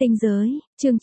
Tinh giới, chương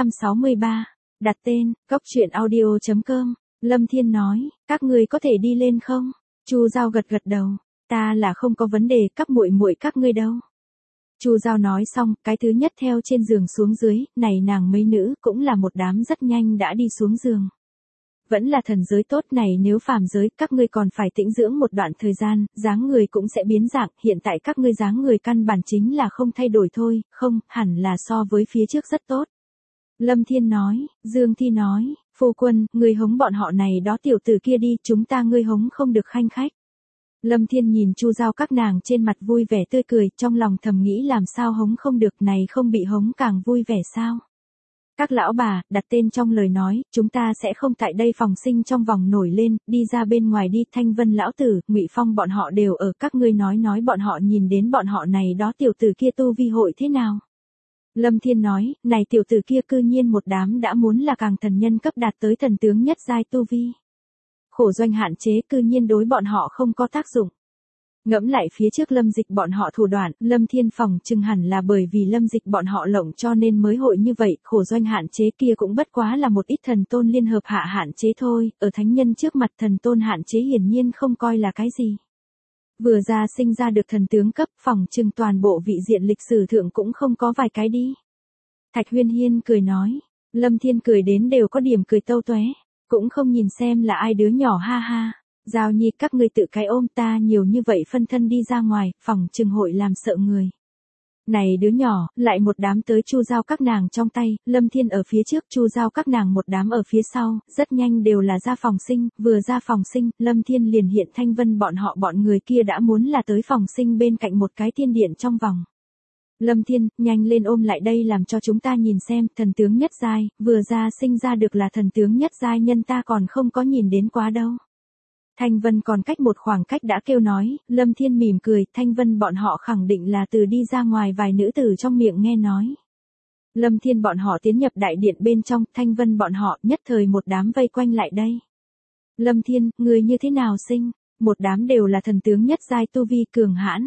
963, đặt tên, Cốc truyện audio.com, Lâm Thiên nói, các ngươi có thể đi lên không? Chu Giao gật gật đầu, ta là không có vấn đề, các muội muội các ngươi đâu. Chu Giao nói xong, cái thứ nhất theo trên giường xuống dưới, này nàng mấy nữ cũng là một đám rất nhanh đã đi xuống giường. Vẫn là thần giới tốt này, nếu phàm giới các ngươi còn phải tĩnh dưỡng một đoạn thời gian, dáng người cũng sẽ biến dạng, hiện tại các ngươi dáng người căn bản chính là không thay đổi thôi, không, hẳn là so với phía trước rất tốt. Lâm Thiên nói, Dương Thi nói, phu quân, ngươi hống bọn họ này đó tiểu tử kia đi, chúng ta ngươi hống không được khanh khách. Lâm Thiên nhìn Chu Giao các nàng trên mặt vui vẻ tươi cười, trong lòng thầm nghĩ làm sao hống không được, này không bị hống càng vui vẻ sao. Các lão bà, đặt tên trong lời nói, chúng ta sẽ không tại đây phòng sinh trong vòng nổi lên, đi ra bên ngoài đi, Thanh Vân lão tử, Ngụy Phong bọn họ đều ở, các ngươi nói bọn họ nhìn đến bọn họ này đó tiểu tử kia tu vi hội thế nào. Lâm Thiên nói, này tiểu tử kia cư nhiên một đám đã muốn là càng thần nhân cấp đạt tới thần tướng nhất giai tu vi. Khổ doanh hạn chế cư nhiên đối bọn họ không có tác dụng. Ngẫm lại phía trước Lâm Dịch bọn họ thủ đoạn, Lâm Thiên phòng chừng hẳn là bởi vì Lâm Dịch bọn họ lộng cho nên mới hội như vậy, khổ doanh hạn chế kia cũng bất quá là một ít thần tôn liên hợp hạ hạn chế thôi, ở thánh nhân trước mặt thần tôn hạn chế hiển nhiên không coi là cái gì. Vừa ra sinh ra được thần tướng cấp, phòng chừng toàn bộ vị diện lịch sử thượng cũng không có vài cái đi. Thạch Huyên Hiên cười nói, Lâm Thiên cười đến đều có điểm cười tâu tóe, cũng không nhìn xem là ai đứa nhỏ ha ha. Giao Nhi các ngươi tự cái ôm ta nhiều như vậy phân thân đi ra ngoài, phòng chừng hội làm sợ người. Này đứa nhỏ, lại một đám tới Chu Giao các nàng trong tay, Lâm Thiên ở phía trước, Chu Giao các nàng một đám ở phía sau, rất nhanh đều là ra phòng sinh, vừa ra phòng sinh, Lâm Thiên liền hiện Thanh Vân bọn họ bọn người kia đã muốn là tới phòng sinh bên cạnh một cái thiên điện trong vòng. Lâm Thiên, nhanh lên ôm lại đây làm cho chúng ta nhìn xem, thần tướng nhất giai, vừa ra sinh ra được là thần tướng nhất giai nhân ta còn không có nhìn đến quá đâu. Thanh Vân còn cách một khoảng cách đã kêu nói, Lâm Thiên mỉm cười, Thanh Vân bọn họ khẳng định là từ đi ra ngoài vài nữ tử trong miệng nghe nói. Lâm Thiên bọn họ tiến nhập đại điện bên trong, Thanh Vân bọn họ nhất thời một đám vây quanh lại đây. Lâm Thiên, người như thế nào sinh? Một đám đều là thần tướng nhất giai tu vi cường hãn.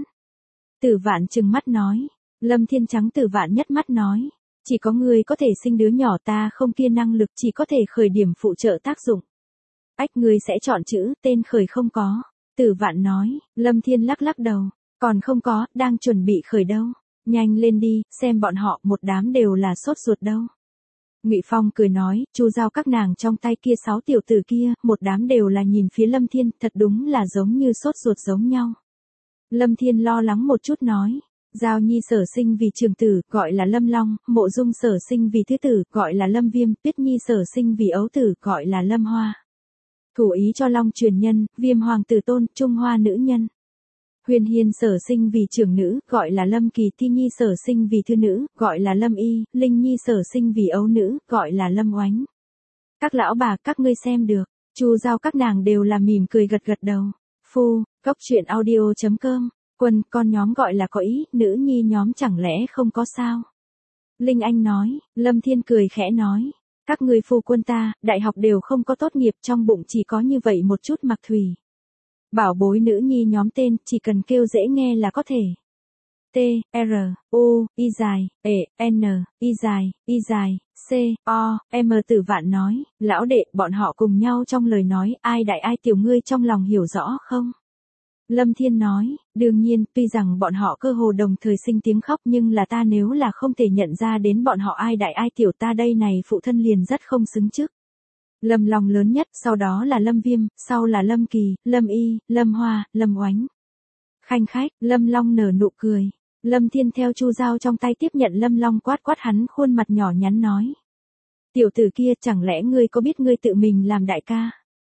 Tử Vạn trừng mắt nói, Lâm Thiên trắng Tử Vạn nhất mắt nói, chỉ có người có thể sinh đứa nhỏ, ta không kia năng lực, chỉ có thể khởi điểm phụ trợ tác dụng. Ách, ngươi sẽ chọn chữ, tên khởi không có. Tử Vạn nói, Lâm Thiên lắc lắc đầu, còn không có, đang chuẩn bị khởi đâu. Nhanh lên đi, xem bọn họ một đám đều là sốt ruột đâu. Ngụy Phong cười nói, Chu Giao các nàng trong tay kia 6 tiểu tử kia, một đám đều là nhìn phía Lâm Thiên, thật đúng là giống như sốt ruột giống nhau. Lâm Thiên lo lắng một chút nói, Giao Nhi sở sinh vì trường tử, gọi là Lâm Long, Mộ Dung sở sinh vì thứ tử, gọi là Lâm Viêm, Tuyết Nhi sở sinh vì ấu tử, gọi là Lâm Hoa. Thủ ý cho Long truyền nhân, Viêm hoàng tử tôn, Trung Hoa nữ nhân. Huyền Hiên sở sinh vì trưởng nữ, gọi là Lâm Kỳ, Thi Nhi sở sinh vì thư nữ, gọi là Lâm Y, Linh Nhi sở sinh vì ấu nữ, gọi là Lâm Oánh. Các lão bà, các ngươi xem được, Chu Giao các nàng đều là mỉm cười gật gật đầu. Phu, Cốc truyện audio.com, quân, con nhóm gọi là có ý, nữ nhi nhóm chẳng lẽ không có sao? Linh Anh nói, Lâm Thiên cười khẽ nói. Các ngươi phu quân ta, đại học đều không có tốt nghiệp, trong bụng chỉ có như vậy một chút mặc thủy. Bảo bối nữ nhi nhóm tên, chỉ cần kêu dễ nghe là có thể. T, R, U, Y dài, E, N, Y dài, C, O, M. Tử Vạn nói, lão đệ, bọn họ cùng nhau trong lời nói, ai đại ai tiểu ngươi trong lòng hiểu rõ không? Lâm Thiên nói, đương nhiên, tuy rằng bọn họ cơ hồ đồng thời sinh tiếng khóc nhưng là ta nếu là không thể nhận ra đến bọn họ ai đại ai tiểu ta đây này phụ thân liền rất không xứng trước. Lâm Long lớn nhất, sau đó là Lâm Viêm, sau là Lâm Kỳ, Lâm Y, Lâm Hoa, Lâm Oánh. Khanh khách, Lâm Long nở nụ cười. Lâm Thiên theo Chu Giao trong tay tiếp nhận Lâm Long quát quát hắn khuôn mặt nhỏ nhắn nói. Tiểu tử kia, chẳng lẽ ngươi có biết ngươi tự mình làm đại ca?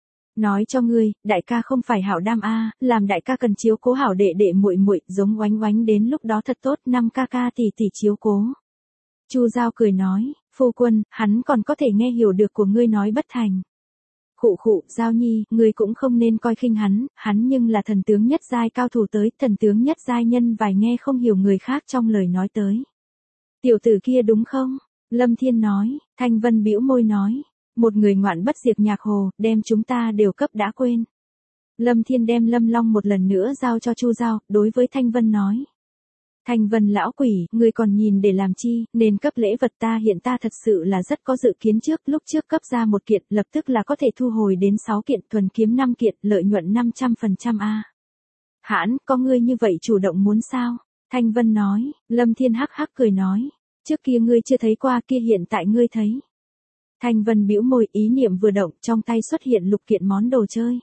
Nói cho ngươi, đại ca không phải hảo đam a, làm đại ca cần chiếu cố hảo đệ đệ muội muội, giống Oánh Oánh đến lúc đó thật tốt, 5 ca ca tỷ tỷ chiếu cố. Chu Giao cười nói, phu quân, hắn còn có thể nghe hiểu được của ngươi nói bất thành. Khụ khụ, Giao Nhi, ngươi cũng không nên coi khinh hắn nhưng là thần tướng nhất giai cao thủ tới, thần tướng nhất giai nhân vài nghe không hiểu người khác trong lời nói tới. Tiểu tử kia đúng không? Lâm Thiên nói, Thanh Vân bĩu môi nói. Một người ngoạn bất diệt nhạc hồ, đem chúng ta đều cấp đã quên. Lâm Thiên đem Lâm Long một lần nữa giao cho Chu Giao, đối với Thanh Vân nói. Thanh Vân lão quỷ, ngươi còn nhìn để làm chi, nên cấp lễ vật ta thật sự là rất có dự kiến trước, lúc trước cấp ra 1 kiện, lập tức là có thể thu hồi đến 6 kiện, thuần kiếm 5 kiện, lợi nhuận 500% a. Hãn, có ngươi như vậy chủ động muốn sao? Thanh Vân nói, Lâm Thiên hắc hắc cười nói, trước kia ngươi chưa thấy qua kia hiện tại ngươi thấy. Thanh Vân bĩu môi, ý niệm vừa động, trong tay xuất hiện lục kiện món đồ chơi.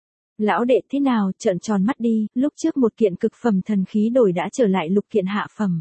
Lão đệ thế nào, trợn tròn mắt đi, lúc trước 1 kiện cực phẩm thần khí đổi đã trở lại lục kiện hạ phẩm.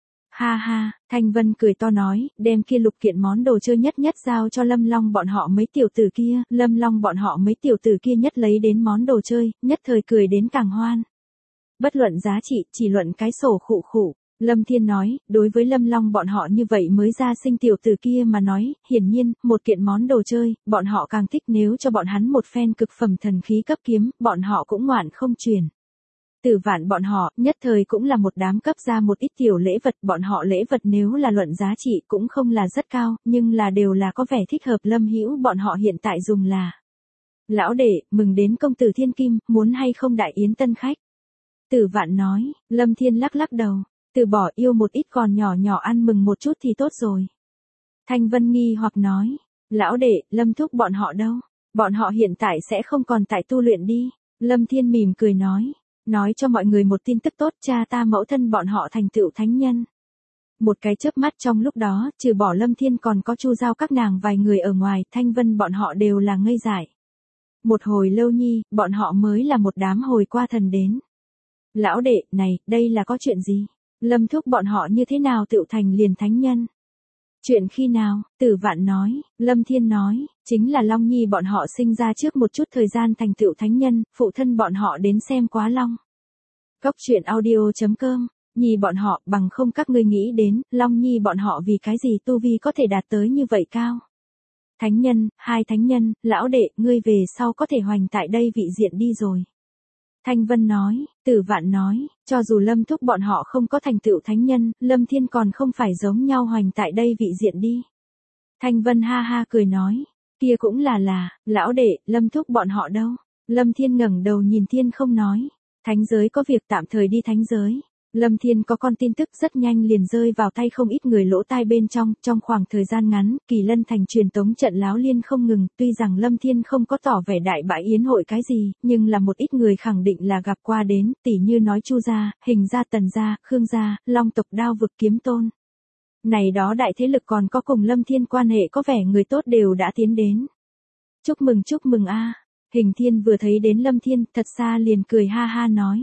Ha ha, Thanh Vân cười to nói, đem kia lục kiện món đồ chơi nhất giao cho Lâm Long bọn họ mấy tiểu tử kia, Lâm Long bọn họ mấy tiểu tử kia nhất lấy đến món đồ chơi, nhất thời cười đến càng hoan. Bất luận giá trị, chỉ luận cái sổ khụ khụ. Lâm Thiên nói, đối với Lâm Long bọn họ như vậy mới ra sinh tiểu tử kia mà nói, hiển nhiên, 1 kiện món đồ chơi, bọn họ càng thích, nếu cho bọn hắn một phen cực phẩm thần khí cấp kiếm, bọn họ cũng ngoạn không truyền. Tử Vạn bọn họ, nhất thời cũng là một đám cấp ra một ít tiểu lễ vật, bọn họ lễ vật nếu là luận giá trị cũng không là rất cao, nhưng là đều là có vẻ thích hợp Lâm Hữu bọn họ hiện tại dùng là. Lão đệ, mừng đến công tử thiên kim, muốn hay không đại yến tân khách? Tử Vạn nói, Lâm Thiên lắc lắc đầu, từ bỏ, yêu một ít còn nhỏ nhỏ ăn mừng một chút thì tốt rồi. Thanh Vân nghi hoặc nói, lão đệ, Lâm thúc bọn họ đâu? Bọn họ hiện tại sẽ không còn tại tu luyện đi. Lâm Thiên mỉm cười nói cho mọi người một tin tức tốt, cha ta mẫu thân bọn họ thành tựu thánh nhân. Một cái chớp mắt trong lúc đó, trừ bỏ Lâm Thiên còn có Chu Giao các nàng vài người ở ngoài, Thanh Vân bọn họ đều là ngây dại. Một hồi lâu nhi, bọn họ mới là một đám hồi qua thần đến. Lão đệ, này, đây là có chuyện gì? Lâm thúc bọn họ như thế nào tựu thành liền thánh nhân? Chuyện khi nào? Tử Vạn nói, Lâm Thiên nói, chính là Long Nhi bọn họ sinh ra trước một chút thời gian thành tựu thánh nhân, phụ thân bọn họ đến xem quá Long. Cốc truyện audio.com, Nhi bọn họ, bằng không các ngươi nghĩ đến, Long Nhi bọn họ vì cái gì tu vi có thể đạt tới như vậy cao? Thánh nhân, 2 thánh nhân, lão đệ, ngươi về sau có thể hoành tại đây vị diện đi rồi. Thanh Vân nói, Tử Vạn nói, cho dù Lâm thúc bọn họ không có thành tựu thánh nhân, Lâm Thiên còn không phải giống nhau hoành tại đây vị diện đi. Thanh Vân ha ha cười nói, kia cũng là, lão đệ, Lâm thúc bọn họ đâu? Lâm Thiên ngẩng đầu nhìn Thiên không nói, thánh giới có việc tạm thời đi thánh giới. Lâm Thiên có con tin tức rất nhanh liền rơi vào tay không ít người lỗ tai bên trong khoảng thời gian ngắn, Kỳ Lân thành truyền tống trận láo liên không ngừng, tuy rằng Lâm Thiên không có tỏ vẻ đại bãi yến hội cái gì, nhưng là một ít người khẳng định là gặp qua đến, tỉ như nói Chu gia, Hình gia, Tần gia, Khương gia, Long tộc, Đao vực, Kiếm tôn. Này đó đại thế lực còn có cùng Lâm Thiên quan hệ có vẻ người tốt đều đã tiến đến. Chúc mừng a. Hình Thiên vừa thấy đến Lâm Thiên, thật xa liền cười ha ha nói.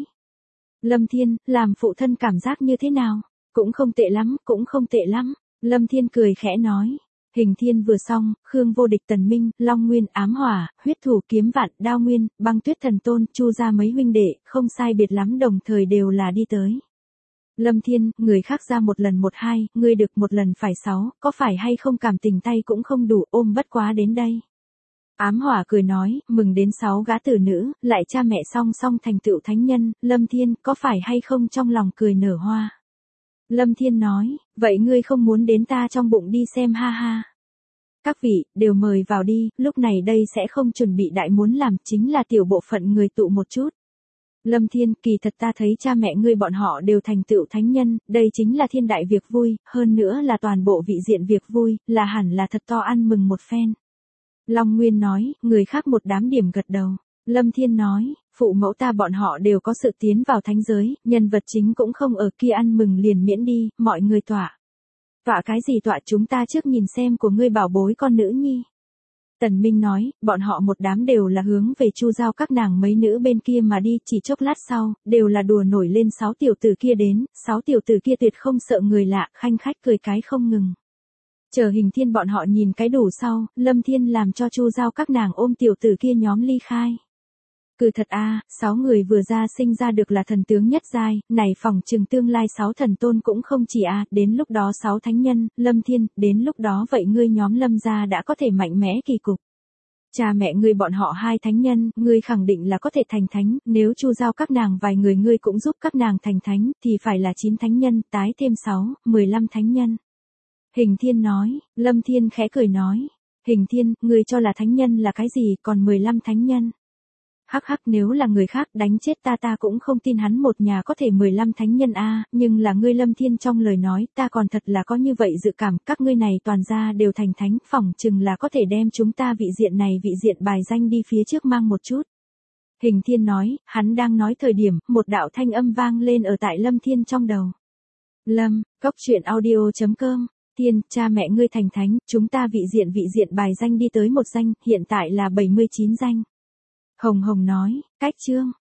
Lâm Thiên, làm phụ thân cảm giác như thế nào? Cũng không tệ lắm. Lâm Thiên cười khẽ nói. Hình Thiên vừa xong, Khương Vô Địch, Tần Minh, Long Nguyên, Ám Hỏa, Huyết Thủ, Kiếm Vạn, Đao Nguyên, Băng Tuyết Thần Tôn, Chu gia mấy huynh đệ, không sai biệt lắm đồng thời đều là đi tới. Lâm Thiên, người khác ra một lần 1-2, ngươi được một lần phải 6, có phải hay không cảm tình tay cũng không đủ, ôm bất quá đến đây. Ám Hỏa cười nói, mừng đến 6 gã tử nữ, lại cha mẹ song song thành tựu thánh nhân, Lâm Thiên, có phải hay không trong lòng cười nở hoa. Lâm Thiên nói, vậy ngươi không muốn đến ta trong bụng đi xem ha ha. Các vị, đều mời vào đi, lúc này đây sẽ không chuẩn bị đại muốn làm, chính là tiểu bộ phận người tụ một chút. Lâm Thiên, kỳ thật ta thấy cha mẹ ngươi bọn họ đều thành tựu thánh nhân, đây chính là thiên đại việc vui, hơn nữa là toàn bộ vị diện việc vui, là hẳn là thật to ăn mừng một phen. Long Nguyên nói, người khác một đám điểm gật đầu. Lâm Thiên nói, phụ mẫu ta bọn họ đều có sự tiến vào thánh giới, nhân vật chính cũng không ở kia ăn mừng liền miễn đi, mọi người tọa. Tọa cái gì tọa, chúng ta trước nhìn xem của ngươi bảo bối con nữ nhi. Tần Minh nói, bọn họ một đám đều là hướng về Chu Giao các nàng mấy nữ bên kia mà đi, chỉ chốc lát sau, đều là đùa nổi lên 6 tiểu tử kia đến, 6 tiểu tử kia tuyệt không sợ người lạ, khanh khách cười cái không ngừng. Chờ Hình Thiên bọn họ nhìn cái đủ sau, Lâm Thiên làm cho Chu Giao các nàng ôm tiểu tử kia nhóm ly khai. Cứ thật a, 6 người vừa ra sinh ra được là thần tướng nhất giai, này phòng trừng tương lai 6 thần tôn cũng không chỉ a, đến lúc đó 6 thánh nhân, Lâm Thiên, đến lúc đó vậy ngươi nhóm Lâm gia đã có thể mạnh mẽ kỳ cục. Cha mẹ ngươi bọn họ 2 thánh nhân, ngươi khẳng định là có thể thành thánh, nếu Chu Giao các nàng vài người ngươi cũng giúp các nàng thành thánh, thì phải là 9 thánh nhân, tái thêm 6, 15 thánh nhân. Hình Thiên nói, Lâm Thiên khẽ cười nói, Hình Thiên, ngươi cho là thánh nhân là cái gì, còn 15 thánh nhân. Hắc hắc, nếu là người khác đánh chết ta cũng không tin hắn một nhà có thể 15 thánh nhân a, nhưng là ngươi Lâm Thiên trong lời nói, ta còn thật là có như vậy dự cảm, các ngươi này toàn gia đều thành thánh, phỏng chừng là có thể đem chúng ta vị diện này vị diện bài danh đi phía trước mang một chút. Hình Thiên nói, hắn đang nói thời điểm, một đạo thanh âm vang lên ở tại Lâm Thiên trong đầu. Lâm, cốc truyện audio.com, Thiên, cha mẹ ngươi thành thánh, chúng ta vị diện bài danh đi tới một danh, hiện tại là 79 danh. Hồng Hồng nói, cách chương.